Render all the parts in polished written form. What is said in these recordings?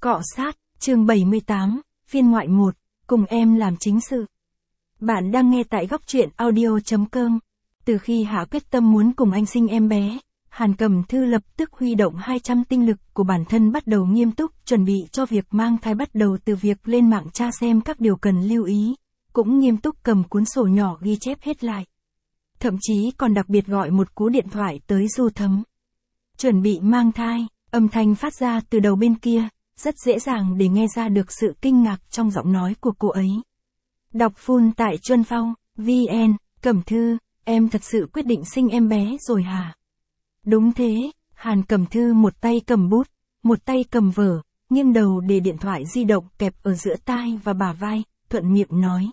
Cọ sát, chương 78, phiên ngoại 1, cùng em làm chính sự. Bạn đang nghe tại góc truyện audio.com. Từ khi Hạ quyết tâm muốn cùng anh sinh em bé, Hàn Cẩm Thư lập tức huy động 200 tinh lực của bản thân bắt đầu nghiêm túc chuẩn bị cho việc mang thai, bắt đầu từ việc lên mạng tra xem các điều cần lưu ý, cũng nghiêm túc cầm cuốn sổ nhỏ ghi chép hết lại. Thậm chí còn đặc biệt gọi một cú điện thoại tới Du Thấm. Chuẩn bị mang thai, âm thanh phát ra từ đầu bên kia, rất dễ dàng để nghe ra được sự kinh ngạc trong giọng nói của cô ấy. Đọc full tại Chuân Phong, VN, Cẩm Thư, em thật sự quyết định sinh em bé rồi hả? Đúng thế, Hàn Cẩm Thư một tay cầm bút, một tay cầm vở, nghiêng đầu để điện thoại di động kẹp ở giữa tai và bả vai, thuận miệng nói.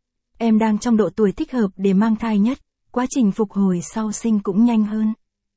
Em đang trong độ tuổi thích hợp để mang thai nhất, quá trình phục hồi sau sinh cũng nhanh hơn.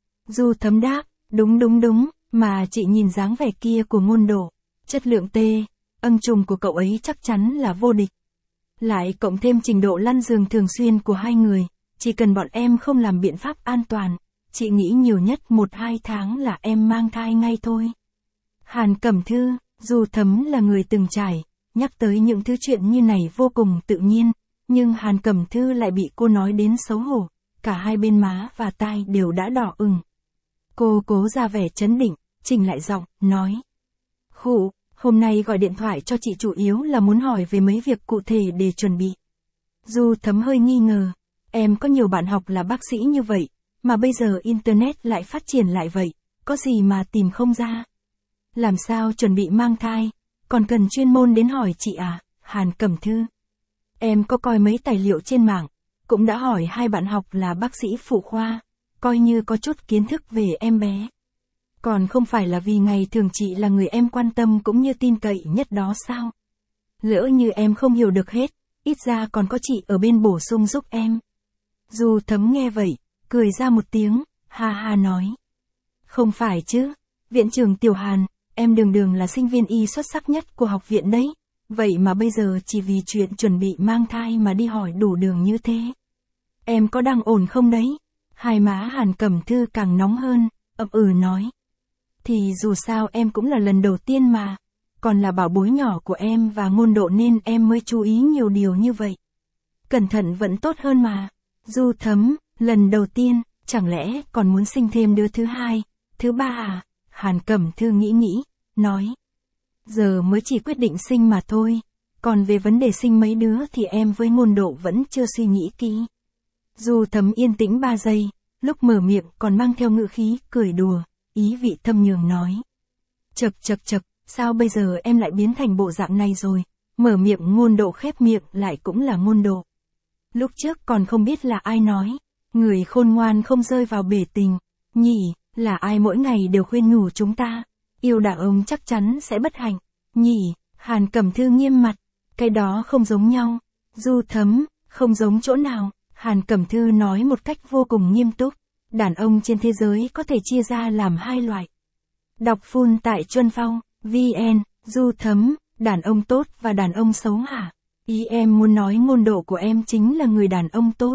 Du Thấm đáp, đúng, mà chị nhìn dáng vẻ kia của Ngôn Độ, chất lượng âng trùng của cậu ấy chắc chắn là vô địch. Lại cộng thêm trình độ lăn giường thường xuyên của hai người, chỉ cần bọn em không làm biện pháp an toàn, chị nghĩ nhiều nhất 1-2 tháng là em mang thai ngay thôi. Hàn Cẩm Thư, Du Thấm là người từng trải, nhắc tới những thứ chuyện như này vô cùng tự nhiên, nhưng Hàn Cẩm Thư lại bị cô nói đến xấu hổ, cả hai bên má và tai đều đã đỏ ửng. Cô cố ra vẻ trấn định, chỉnh lại giọng, nói. Khụ, hôm nay gọi điện thoại cho chị chủ yếu là muốn hỏi về mấy việc cụ thể để chuẩn bị. Du Thấm hơi nghi ngờ, em có nhiều bạn học là bác sĩ như vậy, mà bây giờ Internet lại phát triển lại vậy, có gì mà tìm không ra? Làm sao chuẩn bị mang thai, còn cần chuyên môn đến hỏi chị à, Hàn Cẩm Thư? Em có coi mấy tài liệu trên mạng, cũng đã hỏi hai bạn học là bác sĩ phụ khoa, coi như có chút kiến thức về em bé. Còn không phải là vì ngày thường chị là người em quan tâm cũng như tin cậy nhất đó sao? Lỡ như em không hiểu được hết, ít ra còn có chị ở bên bổ sung giúp em. Du Thấm nghe vậy, cười ra một tiếng, ha ha nói. Không phải chứ, viện trưởng Tiểu Hàn, em đường là sinh viên y xuất sắc nhất của học viện đấy, vậy mà bây giờ chỉ vì chuyện chuẩn bị mang thai mà đi hỏi đủ đường như thế. Em có đang ổn không đấy? Hai má Hàn Cẩm Thư càng nóng hơn, nói. Thì dù sao em cũng là lần đầu tiên mà, còn là bảo bối nhỏ của em và Ngôn Độ nên em mới chú ý nhiều điều như vậy. Cẩn thận vẫn tốt hơn mà. Du Thấm, lần đầu tiên, chẳng lẽ còn muốn sinh thêm đứa thứ hai, thứ ba à? Hàn Cẩm Thư nghĩ, nói. Giờ mới chỉ quyết định sinh mà thôi, còn về vấn đề sinh mấy đứa thì em với Ngôn Độ vẫn chưa suy nghĩ kỹ. Du Thấm yên tĩnh 3 giây, lúc mở miệng còn mang theo ngữ khí, cười đùa, ý vị thâm nhường nói. Chậc, sao bây giờ em lại biến thành bộ dạng này rồi? Mở miệng Ngôn Độ khép miệng lại cũng là Ngôn Độ. Lúc trước còn không biết là ai nói, người khôn ngoan không rơi vào bể tình, nhỉ, là ai mỗi ngày đều khuyên nhủ chúng ta, yêu đàn ông chắc chắn sẽ bất hạnh, nhỉ, Hàn Cẩm Thư nghiêm mặt, cái đó không giống nhau. Du Thấm, không giống chỗ nào? Hàn Cẩm Thư nói một cách vô cùng nghiêm túc, đàn ông trên thế giới có thể chia ra làm 2 loại. Đọc full tại Chuân Phong, VN, Du Thấm, đàn ông tốt và đàn ông xấu hả? Ý em muốn nói Ngôn Độ của em chính là người đàn ông tốt.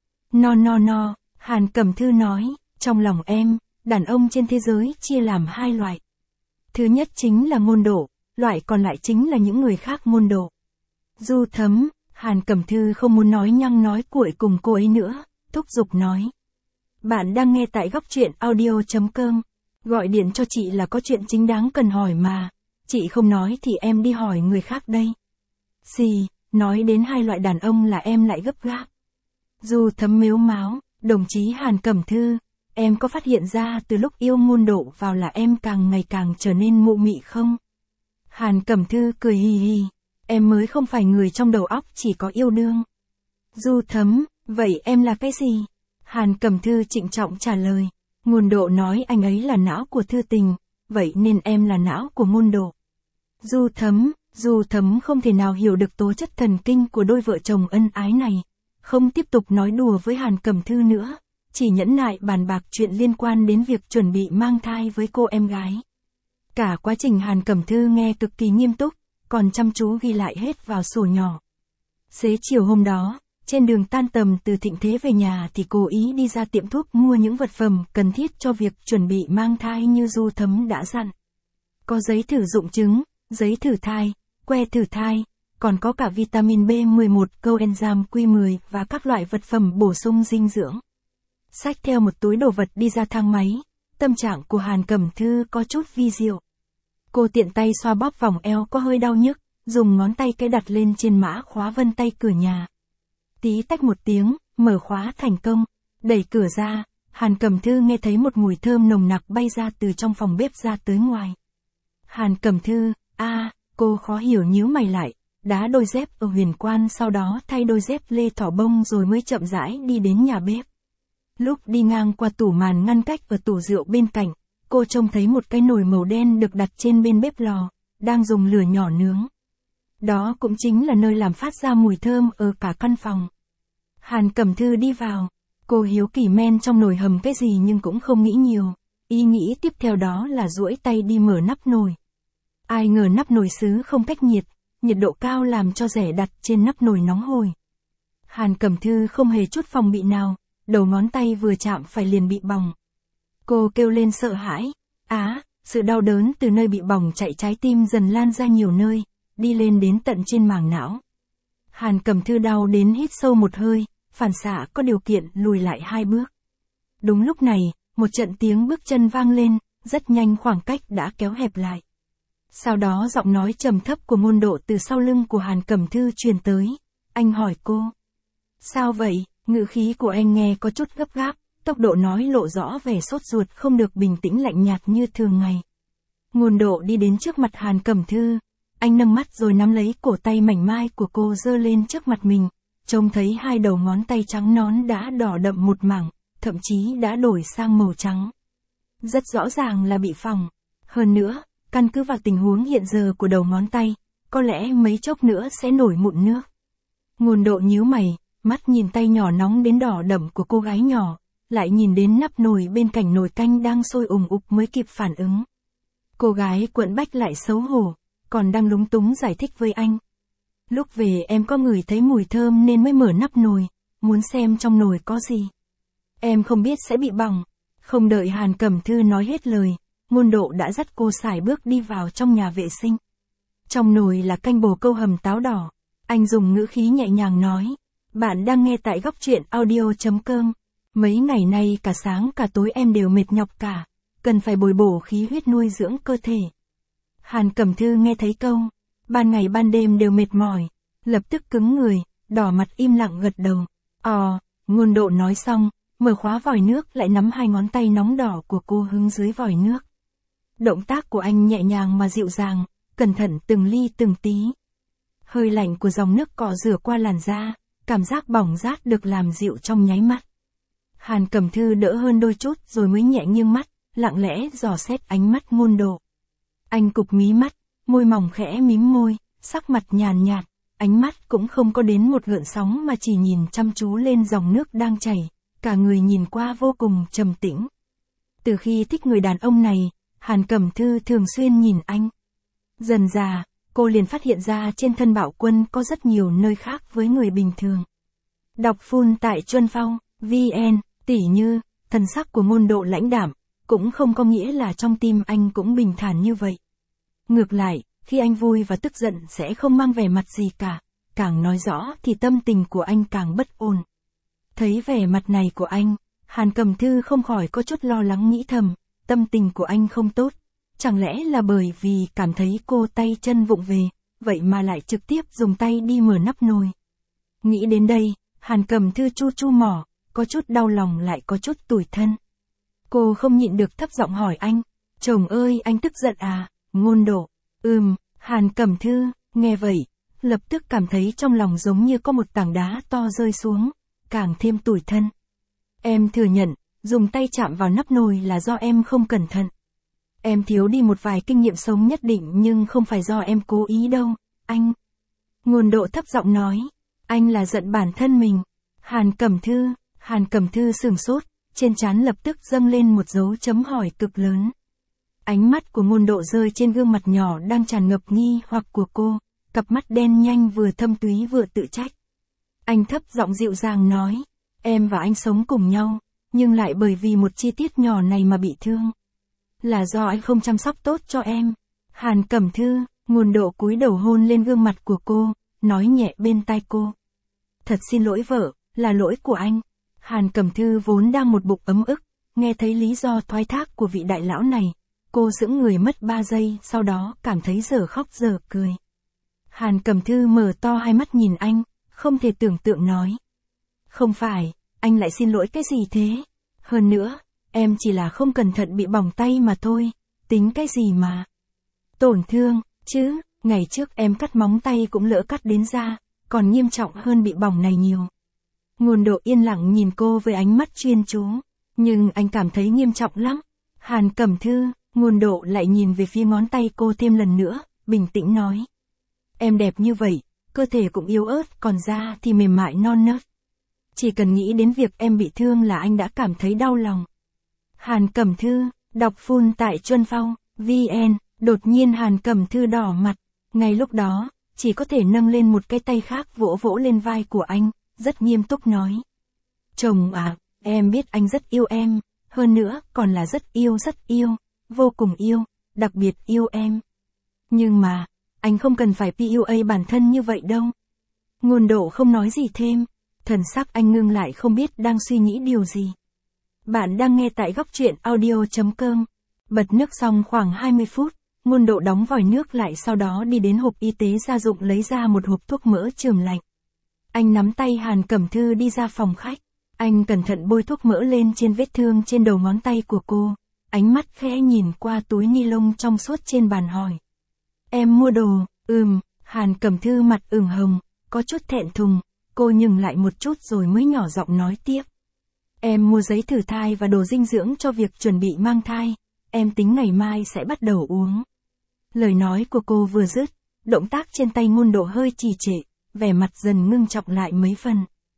No, Hàn Cẩm Thư nói, trong lòng em, đàn ông trên thế giới chia làm 2 loại. Thứ nhất chính là Ngôn Độ, loại còn lại chính là những người khác Ngôn Độ. Du Thấm, Hàn Cẩm Thư không muốn nói nhăng nói cuội cùng cô ấy nữa, thúc giục nói. Bạn đang nghe tại góc truyện audio.com, gọi điện cho chị là có chuyện chính đáng cần hỏi mà, chị không nói thì em đi hỏi người khác đây. Xì, nói đến 2 loại đàn ông là em lại gấp gáp. Du Thấm mếu máo, đồng chí Hàn Cẩm Thư, em có phát hiện ra từ lúc yêu Ngôn Độ vào là em càng ngày càng trở nên mụ mị không? Hàn Cẩm Thư cười hì, em mới không phải người trong đầu óc chỉ có yêu đương. Du Thấm, vậy em là cái gì? Hàn Cẩm Thư trịnh trọng trả lời, Ngôn Độ nói anh ấy là não của Thư Tình, vậy nên em là não của Ngôn Độ. Du Thấm không thể nào hiểu được tố chất thần kinh của đôi vợ chồng ân ái này, không tiếp tục nói đùa với Hàn Cẩm Thư nữa, chỉ nhẫn nại bàn bạc chuyện liên quan đến việc chuẩn bị mang thai với cô em gái. Cả quá trình Hàn Cẩm Thư nghe cực kỳ nghiêm túc, còn chăm chú ghi lại hết vào sổ nhỏ. Xế chiều hôm đó, trên đường tan tầm từ Thịnh Thế về nhà thì cố ý đi ra tiệm thuốc mua những vật phẩm cần thiết cho việc chuẩn bị mang thai như Du Thấm đã dặn. Có giấy thử dụng chứng, giấy thử thai, que thử thai, còn có cả vitamin B11, coenzyme Q10 và các loại vật phẩm bổ sung dinh dưỡng. Xách theo một túi đồ vật đi ra thang máy, tâm trạng của Hàn Cẩm Thư có chút vi diệu. Cô tiện tay xoa bóp vòng eo có hơi đau nhức, dùng ngón tay cái đặt lên trên mã khóa vân tay cửa nhà. Tí tách một tiếng, mở khóa thành công, đẩy cửa ra, Hàn Cẩm Thư nghe thấy một mùi thơm nồng nặc bay ra từ trong phòng bếp ra tới ngoài. Hàn Cẩm Thư, cô khó hiểu nhíu mày lại, đá đôi dép ở huyền quan, sau đó thay đôi dép lê thỏ bông rồi mới chậm rãi đi đến nhà bếp. Lúc đi ngang qua tủ màn ngăn cách ở tủ rượu bên cạnh, cô trông thấy một cái nồi màu đen được đặt trên bên bếp lò, đang dùng lửa nhỏ nướng. Đó cũng chính là nơi làm phát ra mùi thơm ở cả căn phòng. Hàn Cẩm Thư đi vào, cô hiếu kỳ men trong nồi hầm cái gì nhưng cũng không nghĩ nhiều, ý nghĩ tiếp theo đó là duỗi tay đi mở nắp nồi. Ai ngờ nắp nồi sứ không cách nhiệt, nhiệt độ cao làm cho rẻ đặt trên nắp nồi nóng hổi. Hàn Cẩm Thư không hề chút phòng bị nào, đầu ngón tay vừa chạm phải liền bị bỏng. Cô kêu lên sợ hãi, sự đau đớn từ nơi bị bỏng chạy trái tim dần lan ra nhiều nơi, đi lên đến tận trên màng não. Hàn Cẩm Thư đau đến hít sâu một hơi, phản xạ có điều kiện lùi lại 2 bước. Đúng lúc này, một trận tiếng bước chân vang lên, rất nhanh khoảng cách đã kéo hẹp lại. Sau đó giọng nói trầm thấp của Ngôn Độ từ sau lưng của Hàn Cẩm Thư truyền tới. Anh hỏi cô. Sao vậy? Ngữ khí của anh nghe có chút gấp gáp, tốc độ nói lộ rõ vẻ sốt ruột không được bình tĩnh lạnh nhạt như thường ngày. Ngôn Độ đi đến trước mặt Hàn Cẩm Thư. Anh nâng mắt rồi nắm lấy cổ tay mảnh mai của cô giơ lên trước mặt mình, trông thấy 2 đầu ngón tay trắng nõn đã đỏ đậm một mảng, thậm chí đã đổi sang màu trắng. Rất rõ ràng là bị phỏng. Hơn nữa, căn cứ vào tình huống hiện giờ của đầu ngón tay, có lẽ mấy chốc nữa sẽ nổi mụn nước. Ngôn Độ nhíu mày, mắt nhìn tay nhỏ nóng đến đỏ đậm của cô gái nhỏ, lại nhìn đến nắp nồi bên cạnh nồi canh đang sôi ùng ục mới kịp phản ứng. Cô gái quẫn bách lại xấu hổ, còn đang lúng túng giải thích với anh. Lúc về em có ngửi thấy mùi thơm nên mới mở nắp nồi, muốn xem trong nồi có gì. Em không biết sẽ bị bỏng. Không đợi Hàn Cẩm Thư nói hết lời, Ngôn Độ đã dắt cô sải bước đi vào trong nhà vệ sinh. Trong nồi là canh bồ câu hầm táo đỏ. Anh dùng ngữ khí nhẹ nhàng nói. Bạn đang nghe tại góc truyện audio.com. Mấy ngày nay cả sáng cả tối em đều mệt nhọc cả. Cần phải bồi bổ khí huyết nuôi dưỡng cơ thể. Hàn Cẩm Thư nghe thấy câu, ban ngày ban đêm đều mệt mỏi, lập tức cứng người, đỏ mặt im lặng gật đầu. Ngôn Độ nói xong, mở khóa vòi nước lại nắm 2 ngón tay nóng đỏ của cô hứng dưới vòi nước. Động tác của anh nhẹ nhàng mà dịu dàng, cẩn thận từng ly từng tí. Hơi lạnh của dòng nước cọ rửa qua làn da, cảm giác bỏng rát được làm dịu trong nháy mắt. Hàn Cẩm Thư đỡ hơn đôi chút rồi mới nhẹ nghiêng mắt, lặng lẽ dò xét ánh mắt Ngôn Độ. Anh cụp mí mắt, môi mỏng khẽ mím môi, sắc mặt nhàn nhạt, ánh mắt cũng không có đến một gợn sóng mà chỉ nhìn chăm chú lên dòng nước đang chảy, cả người nhìn qua vô cùng trầm tĩnh. Từ khi thích người đàn ông này, Hàn Cẩm Thư thường xuyên nhìn anh. Dần dà, cô liền phát hiện ra trên thân Bảo Quân có rất nhiều nơi khác với người bình thường. Đọc full tại Chuân Phong, VN, tỉ như, thần sắc của Ngôn Độ lãnh đạm, cũng không có nghĩa là trong tim anh cũng bình thản như vậy. Ngược lại, khi anh vui và tức giận sẽ không mang vẻ mặt gì cả, càng nói rõ thì tâm tình của anh càng bất ổn. Thấy vẻ mặt này của anh, Hàn Cẩm Thư không khỏi có chút lo lắng nghĩ thầm, tâm tình của anh không tốt, chẳng lẽ là bởi vì cảm thấy cô tay chân vụng về, vậy mà lại trực tiếp dùng tay đi mở nắp nồi. Nghĩ đến đây, Hàn Cẩm Thư chu chu mỏ, có chút đau lòng lại có chút tủi thân. Cô không nhịn được thấp giọng hỏi anh, chồng ơi anh tức giận à? Ngôn Độ, Hàn Cẩm Thư, nghe vậy, lập tức cảm thấy trong lòng giống như có một tảng đá to rơi xuống, càng thêm tủi thân. Em thừa nhận, dùng tay chạm vào nắp nồi là do em không cẩn thận. Em thiếu đi một vài kinh nghiệm sống nhất định nhưng không phải do em cố ý đâu, anh. Ngôn Độ thấp giọng nói, anh là giận bản thân mình. Hàn Cẩm Thư sửng sốt, trên trán lập tức dâng lên một dấu chấm hỏi cực lớn. Ánh mắt của Ngôn Độ rơi trên gương mặt nhỏ đang tràn ngập nghi hoặc của cô, cặp mắt đen nhanh vừa thâm túy vừa tự trách. Anh thấp giọng dịu dàng nói, em và anh sống cùng nhau, nhưng lại bởi vì một chi tiết nhỏ này mà bị thương. Là do anh không chăm sóc tốt cho em. Hàn Cẩm Thư, Ngôn Độ cúi đầu hôn lên gương mặt của cô, nói nhẹ bên tai cô. Thật xin lỗi vợ, là lỗi của anh. Hàn Cẩm Thư vốn đang một bụng ấm ức, nghe thấy lý do thoái thác của vị đại lão này, cô sững người mất 3 giây, sau đó cảm thấy dở khóc dở cười. Hàn Cẩm Thư mở to hai mắt nhìn anh, không thể tưởng tượng nói. Không phải, anh lại xin lỗi cái gì thế? Hơn nữa, em chỉ là không cẩn thận bị bỏng tay mà thôi, tính cái gì mà. Tổn thương, chứ, ngày trước em cắt móng tay cũng lỡ cắt đến da, còn nghiêm trọng hơn bị bỏng này nhiều. Ngôn Độ yên lặng nhìn cô với ánh mắt chuyên chú, nhưng anh cảm thấy nghiêm trọng lắm. Hàn Cẩm Thư, Ngôn Độ lại nhìn về phía ngón tay cô thêm lần nữa, bình tĩnh nói. Em đẹp như vậy, cơ thể cũng yếu ớt, còn da thì mềm mại non nớt. Chỉ cần nghĩ đến việc em bị thương là anh đã cảm thấy đau lòng. Hàn Cẩm Thư, đọc full tại Chuân Phong, VN, đột nhiên Hàn Cẩm Thư đỏ mặt, ngay lúc đó, chỉ có thể nâng lên một cái tay khác vỗ vỗ lên vai của anh, rất nghiêm túc nói. Chồng à, em biết anh rất yêu em, hơn nữa còn là rất yêu, vô cùng yêu, đặc biệt yêu em. Nhưng mà, anh không cần phải PUA bản thân như vậy đâu. Ngôn Độ không nói gì thêm, thần sắc anh ngưng lại không biết đang suy nghĩ điều gì. Bạn đang nghe tại Góc Truyện Audio.com. Bật nước xong khoảng 20 phút, Ngôn Độ đóng vòi nước lại, sau đó đi đến hộp y tế gia dụng lấy ra một hộp thuốc mỡ chườm lạnh. Anh nắm tay Hàn Cẩm Thư đi ra phòng khách. Anh cẩn thận bôi thuốc mỡ lên trên vết thương trên đầu ngón tay của cô. Ánh mắt khẽ nhìn qua túi ni lông trong suốt trên bàn hỏi. Em mua đồ, Hàn Cẩm Thư mặt ửng hồng, có chút thẹn thùng. Cô nhừng lại một chút rồi mới nhỏ giọng nói tiếp. Em mua giấy thử thai và đồ dinh dưỡng cho việc chuẩn bị mang thai. Em tính ngày mai sẽ bắt đầu uống. Lời nói của cô vừa dứt, động tác trên tay Ngôn Độ hơi trì trệ, vẻ mặt dần ngưng trọng lại mấy phần.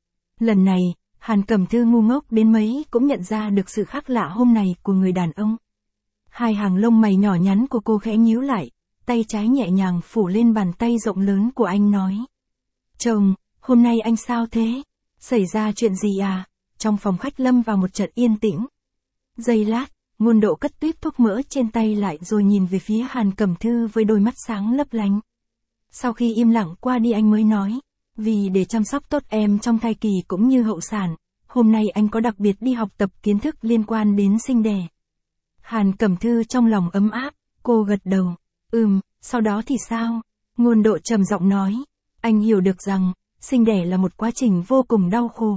Lần này, Hàn Cẩm Thư ngu ngốc đến mấy cũng nhận ra được sự khác lạ hôm nay của người đàn ông. Hai hàng lông mày nhỏ nhắn của cô khẽ nhíu lại, tay trái nhẹ nhàng phủ lên bàn tay rộng lớn của anh nói. Chồng, hôm nay anh sao thế? Xảy ra chuyện gì à? Trong phòng khách lâm vào một trận yên tĩnh. Giây lát, Ngôn Độ cất tuýp thuốc mỡ trên tay lại rồi nhìn về phía Hàn Cẩm Thư với đôi mắt sáng lấp lánh. Sau khi im lặng qua đi anh mới nói, vì để chăm sóc tốt em trong thai kỳ cũng như hậu sản, hôm nay anh có đặc biệt đi học tập kiến thức liên quan đến sinh đẻ. Hàn Cẩm Thư trong lòng ấm áp, cô gật đầu, sau đó thì sao? Ngôn Độ trầm giọng nói, anh hiểu được rằng, sinh đẻ là một quá trình vô cùng đau khổ.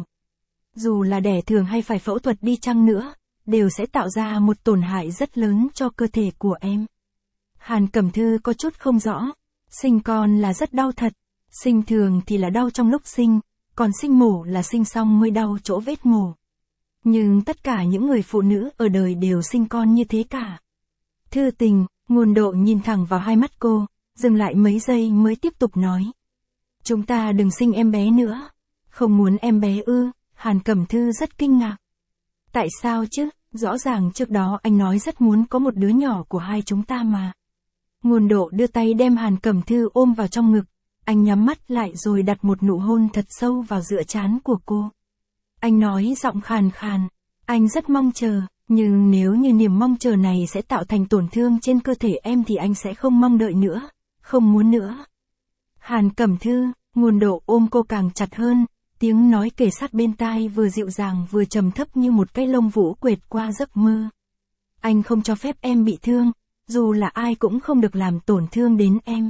Dù là đẻ thường hay phải phẫu thuật đi chăng nữa, đều sẽ tạo ra một tổn hại rất lớn cho cơ thể của em. Hàn Cẩm Thư có chút không rõ, sinh con là rất đau thật, sinh thường thì là đau trong lúc sinh, còn sinh mổ là sinh xong mới đau chỗ vết mổ. Nhưng tất cả những người phụ nữ ở đời đều sinh con như thế cả. Thư tình, Ngôn Độ nhìn thẳng vào hai mắt cô, dừng lại mấy giây mới tiếp tục nói. Chúng ta đừng sinh em bé nữa. Không muốn em bé ư? Hàn Cẩm Thư rất kinh ngạc. Tại sao chứ? Rõ ràng trước đó anh nói rất muốn có một đứa nhỏ của hai chúng ta mà. Ngôn Độ đưa tay đem Hàn Cẩm Thư ôm vào trong ngực. Anh nhắm mắt lại rồi đặt một nụ hôn thật sâu vào giữa trán của cô. Anh nói giọng khàn khàn. Anh rất mong chờ, nhưng nếu như niềm mong chờ này sẽ tạo thành tổn thương trên cơ thể em thì anh sẽ không mong đợi nữa, không muốn nữa. Hàn Cẩm Thư, Ngôn Độ ôm cô càng chặt hơn, tiếng nói kề sát bên tai vừa dịu dàng vừa trầm thấp như một cái lông vũ quệt qua giấc mơ. Anh không cho phép em bị thương, dù là ai cũng không được làm tổn thương đến em.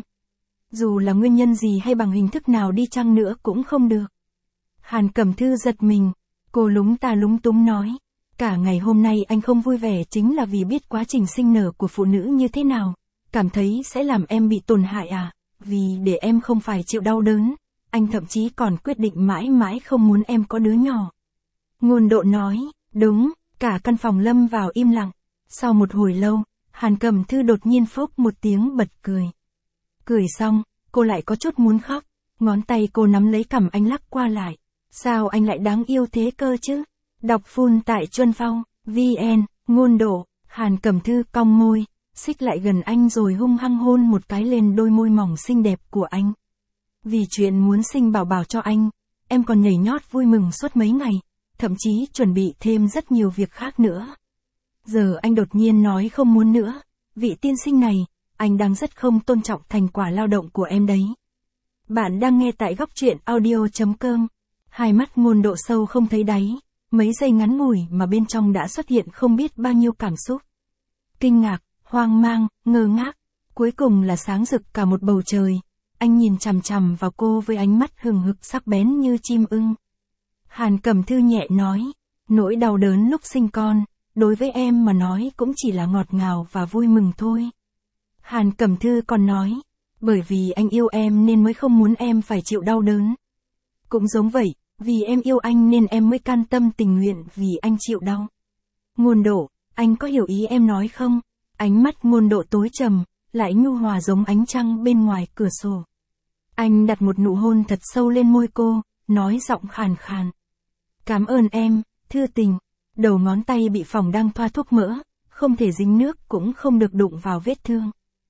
Dù là nguyên nhân gì hay bằng hình thức nào đi chăng nữa cũng không được. Hàn Cẩm Thư giật mình, cô lúng ta lúng túng nói. Cả ngày hôm nay anh không vui vẻ chính là vì biết quá trình sinh nở của phụ nữ như thế nào, cảm thấy sẽ làm em bị tổn hại à, vì để em không phải chịu đau đớn, anh thậm chí còn quyết định mãi mãi không muốn em có đứa nhỏ. Ngôn Độ nói, đúng, cả căn phòng lâm vào im lặng. Sau một hồi lâu, Hàn Cẩm Thư đột nhiên phốc một tiếng bật cười. Cười xong, cô lại có chút muốn khóc, ngón tay cô nắm lấy cằm anh lắc qua lại. Sao anh lại đáng yêu thế cơ chứ? Đọc full tại Chuân Phong, VN, Ngôn Độ. Hàn Cẩm Thư cong môi, xích lại gần anh rồi hung hăng hôn một cái lên đôi môi mỏng xinh đẹp của anh. Vì chuyện muốn sinh bảo bảo cho anh, em còn nhảy nhót vui mừng suốt mấy ngày, thậm chí chuẩn bị thêm rất nhiều việc khác nữa. Giờ anh đột nhiên nói không muốn nữa, vị tiên sinh này, anh đang rất không tôn trọng thành quả lao động của em đấy. Bạn đang nghe tại góc truyện audio.com. Hai mắt Ngôn Độ sâu không thấy đáy, mấy giây ngắn ngủi mà bên trong đã xuất hiện không biết bao nhiêu cảm xúc. Kinh ngạc, hoang mang, ngơ ngác, cuối cùng là sáng rực cả một bầu trời. Anh nhìn chằm chằm vào cô với ánh mắt hừng hực sắc bén như chim ưng. Hàn Cẩm Thư nhẹ nói, nỗi đau đớn lúc sinh con, đối với em mà nói cũng chỉ là ngọt ngào và vui mừng thôi. Hàn Cẩm Thư còn nói, bởi vì anh yêu em nên mới không muốn em phải chịu đau đớn. Cũng giống vậy, vì em yêu anh nên em mới can tâm tình nguyện vì anh chịu đau. Ngôn Độ, anh có hiểu ý em nói không? Ánh mắt Ngôn Độ tối trầm, lại nhu hòa giống ánh trăng bên ngoài cửa sổ. Anh đặt một nụ hôn thật sâu lên môi cô, nói giọng khàn khàn. Cảm ơn em, Thư Tình. Đầu ngón tay bị phỏng đang thoa thuốc mỡ, không thể dính nước cũng không được đụng vào vết thương.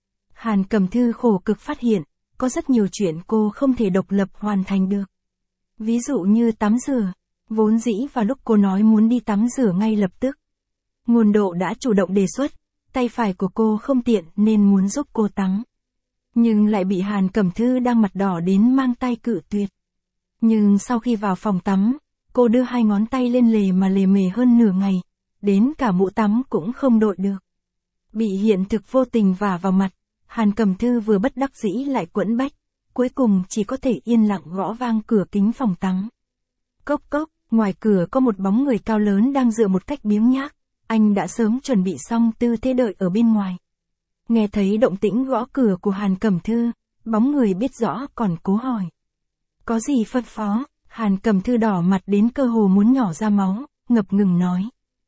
Hàn Cẩm Thư khổ cực phát hiện, có rất nhiều chuyện cô không thể độc lập hoàn thành được. Ví dụ như tắm rửa, vốn dĩ vào lúc cô nói muốn đi tắm rửa ngay lập tức. Ngôn Độ đã chủ động đề xuất, tay phải của cô không tiện nên muốn giúp cô tắm. Nhưng lại bị Hàn Cẩm Thư đang mặt đỏ đến mang tay cự tuyệt. Nhưng sau khi vào phòng tắm, cô đưa hai ngón tay lên lề mà lề mề hơn nửa ngày, đến cả mũ tắm cũng không đội được. Bị hiện thực vô tình vả vào mặt, Hàn Cẩm Thư vừa bất đắc dĩ lại quẫn bách, cuối cùng chỉ có thể yên lặng gõ vang cửa kính phòng tắm. Cốc cốc, ngoài cửa có một bóng người cao lớn đang dựa một cách biếng nhác, anh đã sớm chuẩn bị xong tư thế đợi ở bên ngoài. Nghe thấy động tĩnh gõ cửa của Hàn Cẩm Thư, bóng người biết rõ còn cố hỏi. Có gì phân phó? Hàn Cẩm Thư đỏ mặt đến cơ hồ muốn nhỏ ra máu, ngập ngừng nói.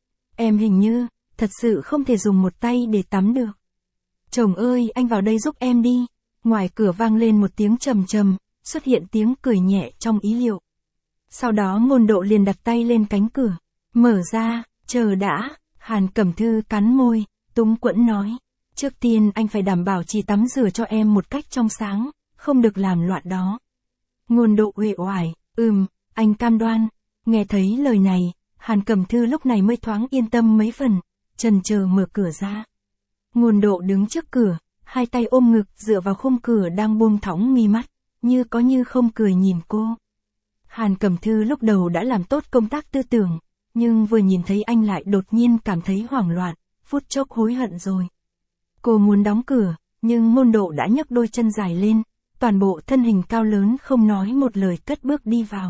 Em hình như, thật sự không thể dùng một tay để tắm được. Chồng ơi, anh vào đây giúp em đi. Ngoài cửa vang lên một tiếng trầm trầm, xuất hiện tiếng cười nhẹ trong ý liệu. Sau đó Ngôn Độ liền đặt tay lên cánh cửa. Mở ra, chờ đã. Hàn Cẩm Thư cắn môi, túng quẫn nói. Trước tiên anh phải đảm bảo chỉ tắm rửa cho em một cách trong sáng, không được làm loạn đó. Ngôn Độ uể oải, anh cam đoan. Nghe thấy lời này, Hàn Cẩm Thư lúc này mới thoáng yên tâm mấy phần, chần chờ mở cửa ra. Ngôn Độ đứng trước cửa, hai tay ôm ngực dựa vào khung cửa đang buông thõng mi mắt, như có như không cười nhìn cô. Hàn Cẩm Thư lúc đầu đã làm tốt công tác tư tưởng, nhưng vừa nhìn thấy anh lại đột nhiên cảm thấy hoảng loạn, phút chốc hối hận rồi. Cô muốn đóng cửa, nhưng Ngôn Độ đã nhấc đôi chân dài lên, toàn bộ thân hình cao lớn không nói một lời cất bước đi vào.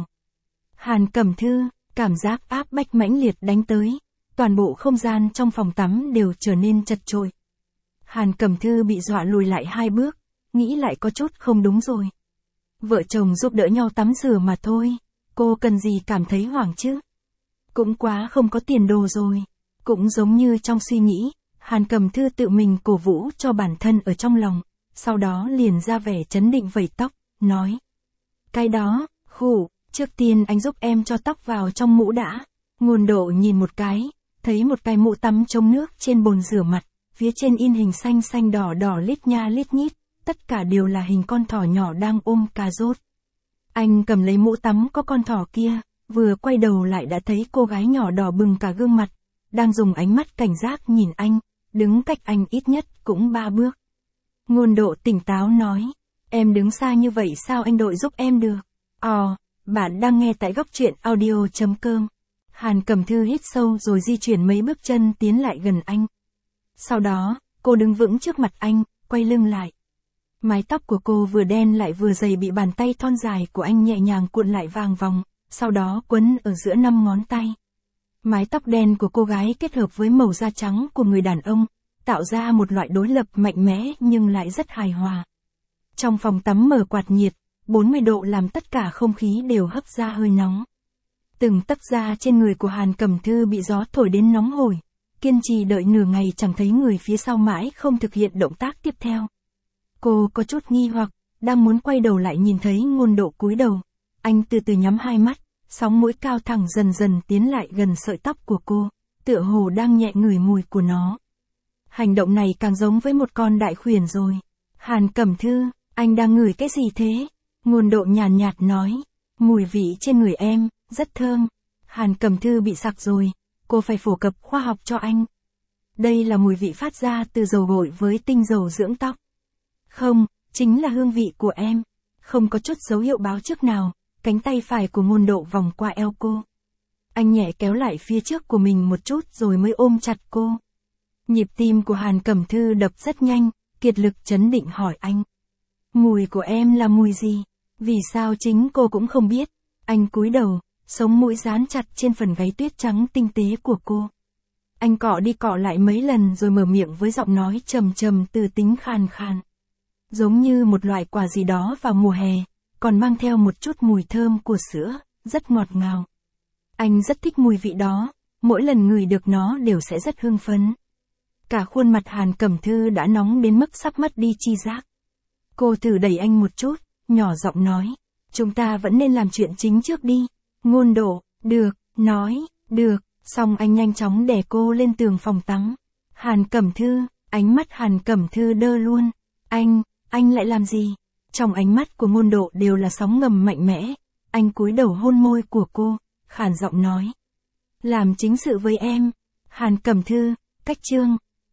Hàn Cẩm Thư, cảm giác áp bách mãnh liệt đánh tới, toàn bộ không gian trong phòng tắm đều trở nên chật chội. Hàn Cẩm Thư bị dọa lùi lại hai bước, nghĩ lại có chút không đúng rồi. Vợ chồng giúp đỡ nhau tắm rửa mà thôi, cô cần gì cảm thấy hoảng chứ? Cũng quá không có tiền đồ rồi. Cũng giống như trong suy nghĩ, Hàn Cẩm Thư tự mình cổ vũ cho bản thân ở trong lòng, sau đó liền ra vẻ trấn định vẩy tóc, nói. Cái đó, trước tiên anh giúp em cho tóc vào trong mũ đã. Ngôn Độ nhìn một cái, thấy một cái mũ tắm chống nước trên bồn rửa mặt, phía trên in hình xanh xanh đỏ đỏ lít nha lít nhít, tất cả đều là hình con thỏ nhỏ đang ôm cà rốt. Anh cầm lấy mũ tắm có con thỏ kia, vừa quay đầu lại đã thấy cô gái nhỏ đỏ bừng cả gương mặt, đang dùng ánh mắt cảnh giác nhìn anh, đứng cách anh ít nhất cũng 3 bước. Ngôn Độ tỉnh táo nói, em đứng xa như vậy sao anh đội giúp em được? Bạn đang nghe tại góc truyện audio.com. Hàn Cẩm Thư hít sâu rồi di chuyển mấy bước chân tiến lại gần anh. Sau đó, cô đứng vững trước mặt anh, quay lưng lại. Mái tóc của cô vừa đen lại vừa dày bị bàn tay thon dài của anh nhẹ nhàng cuộn lại vàng vòng, sau đó quấn ở giữa 5 ngón tay. Mái tóc đen của cô gái kết hợp với màu da trắng của người đàn ông, tạo ra một loại đối lập mạnh mẽ nhưng lại rất hài hòa. Trong phòng tắm mở quạt nhiệt, 40 độ làm tất cả không khí đều hấp ra hơi nóng. Từng tấc da trên người của Hàn Cẩm Thư bị gió thổi đến nóng hổi, kiên trì đợi nửa ngày chẳng thấy người phía sau mãi không thực hiện động tác tiếp theo. Cô có chút nghi hoặc, đang muốn quay đầu lại nhìn thấy Ngôn Độ cúi đầu. Anh từ từ nhắm hai mắt, sóng mũi cao thẳng dần dần tiến lại gần sợi tóc của cô, tựa hồ đang nhẹ ngửi mùi của nó. Hành động này càng giống với một con đại khuyển rồi. Hàn Cẩm Thư, anh đang ngửi cái gì thế? Ngôn Độ nhàn nhạt nói, mùi vị trên người em, rất thơm. Hàn Cẩm Thư bị sặc rồi, cô phải phổ cập khoa học cho anh. Đây là mùi vị phát ra từ dầu gội với tinh dầu dưỡng tóc. Không, chính là hương vị của em. Không có chút dấu hiệu báo trước nào, cánh tay phải của Ngôn Độ vòng qua eo cô. Anh nhẹ kéo lại phía trước của mình một chút rồi mới ôm chặt cô. Nhịp tim của Hàn Cẩm Thư đập rất nhanh, kiệt lực trấn định hỏi anh. Mùi của em là mùi gì? Vì sao chính cô cũng không biết? Anh cúi đầu, sống mũi dán chặt trên phần gáy tuyết trắng tinh tế của cô. Anh cọ đi cọ lại mấy lần rồi mở miệng với giọng nói trầm trầm từ tính khàn khàn. Giống như một loại quả gì đó vào mùa hè, còn mang theo một chút mùi thơm của sữa, rất ngọt ngào. Anh rất thích mùi vị đó, mỗi lần ngửi được nó đều sẽ rất hưng phấn. Cả khuôn mặt Hàn Cẩm Thư đã nóng đến mức sắp mất đi chi giác. Cô thử đẩy anh một chút, nhỏ giọng nói, chúng ta vẫn nên làm chuyện chính trước đi. Ngôn Độ, được, nói, được, xong anh nhanh chóng đè cô lên tường phòng tắm. Hàn Cẩm Thư, ánh mắt Hàn Cẩm Thư đơ luôn. Anh lại làm gì? Trong ánh mắt của Ngôn Độ đều là sóng ngầm mạnh mẽ. Anh cúi đầu hôn môi của cô, khàn giọng nói. Làm chính sự với em. Hàn Cẩm Thư, cách chương.